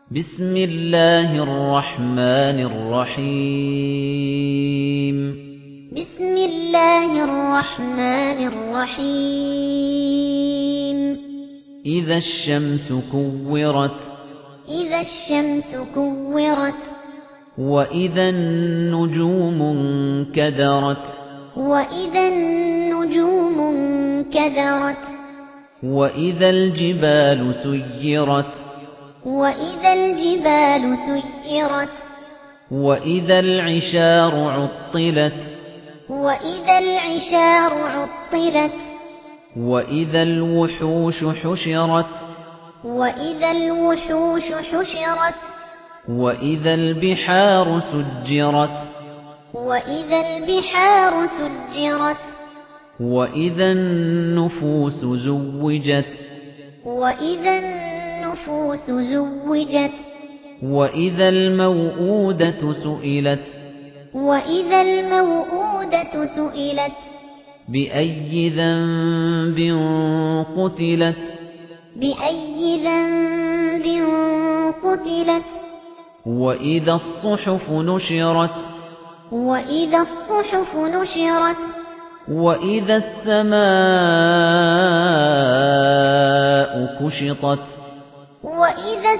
بسم الله الرحمن الرحيم بسم الله الرحمن الرحيم إذا الشمس كورت إذا الشمس كورت وإذا النجوم انكدرت وإذا النجوم انكدرت وإذا الجبال سيرت وإذا الجبال سيرت وإذا العشار عطلت وإذا العشار عطلت وإذا الوحوش حشرت وإذا الوحوش حشرت وإذا البحار سجرت وإذا البحار سجرت وإذا النفوس زوجت وإذا النفوس زوجت وإذا الموءودة سئلت وإذا الموءودة سئلت بأي ذنب قتلت بأي ذنب قتلت وإذا الصحف نشرت وإذا الصحف نشرت وإذا السماء كشطت وإذا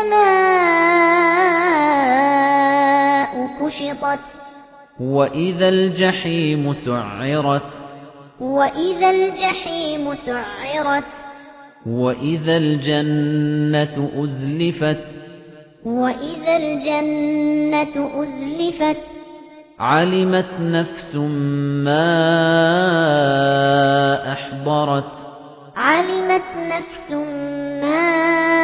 السماء كشطت وإذا الجحيم سعرت وإذا الجحيم سعرت وإذا الجنة أزلفت وإذا الجنة أزلفت علمت نفس ما أحضرت علمت نفس ما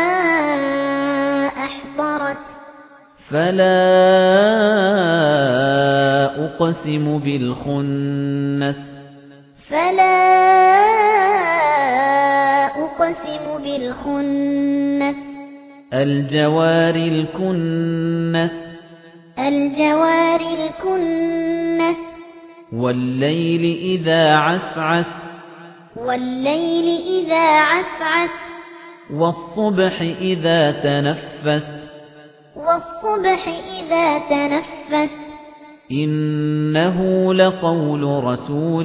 أحضرت فلا أقسم بالخنس فلا أقسم بالخنس الجوار الكنس الجوار الكنس والليل إذا عسعس والليل إذا عسعس والصبح إذا تنفس والصبح إذا تنفس إنه لقول رسول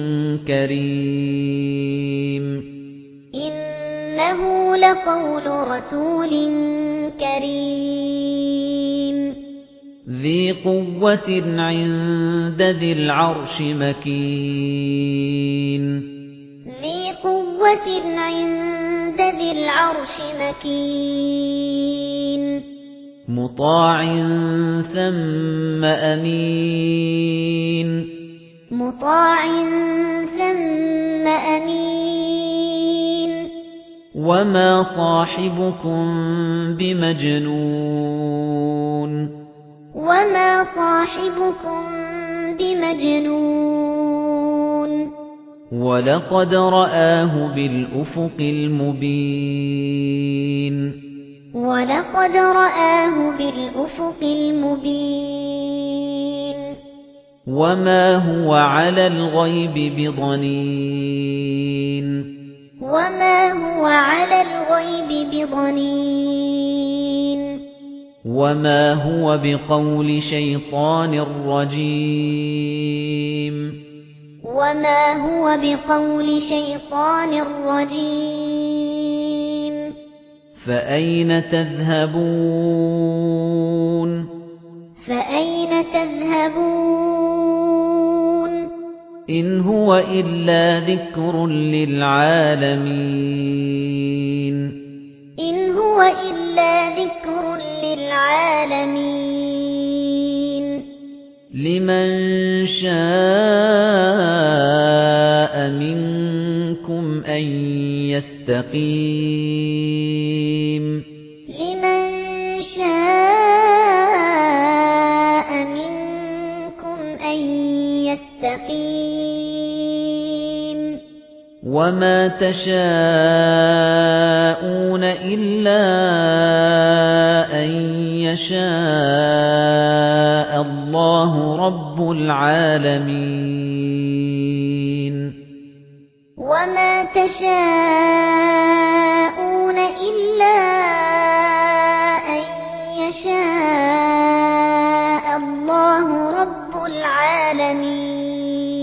كريم إنه لقول رسول كريم ذي قوة عند ذي العرش مكين ذي قوة عند ذي العرش مكين مطاع ثم أمين مطاع ثم أمين وما صاحبكم بمجنون وما صاحبكم بمجنون ولقد رآه بالأفق المبين ولقد رآه بالأفق المبين وما هو على الغيب بضنين وما هو على الغيب بضنين وما هو بقول شيطان رجيم وما هو بقول شيطان رجيم فأين تذهبون فأين تذهبون إن هو إلا ذكر للعالمين إن هو إلا ذكر للعالمين لمن شاء منكم أن يستقيم لمن شاء منكم أن يستقيم وما تشاءون إلا أن يشاء الله رب العالمين وما تشاءون إلا أن العالمين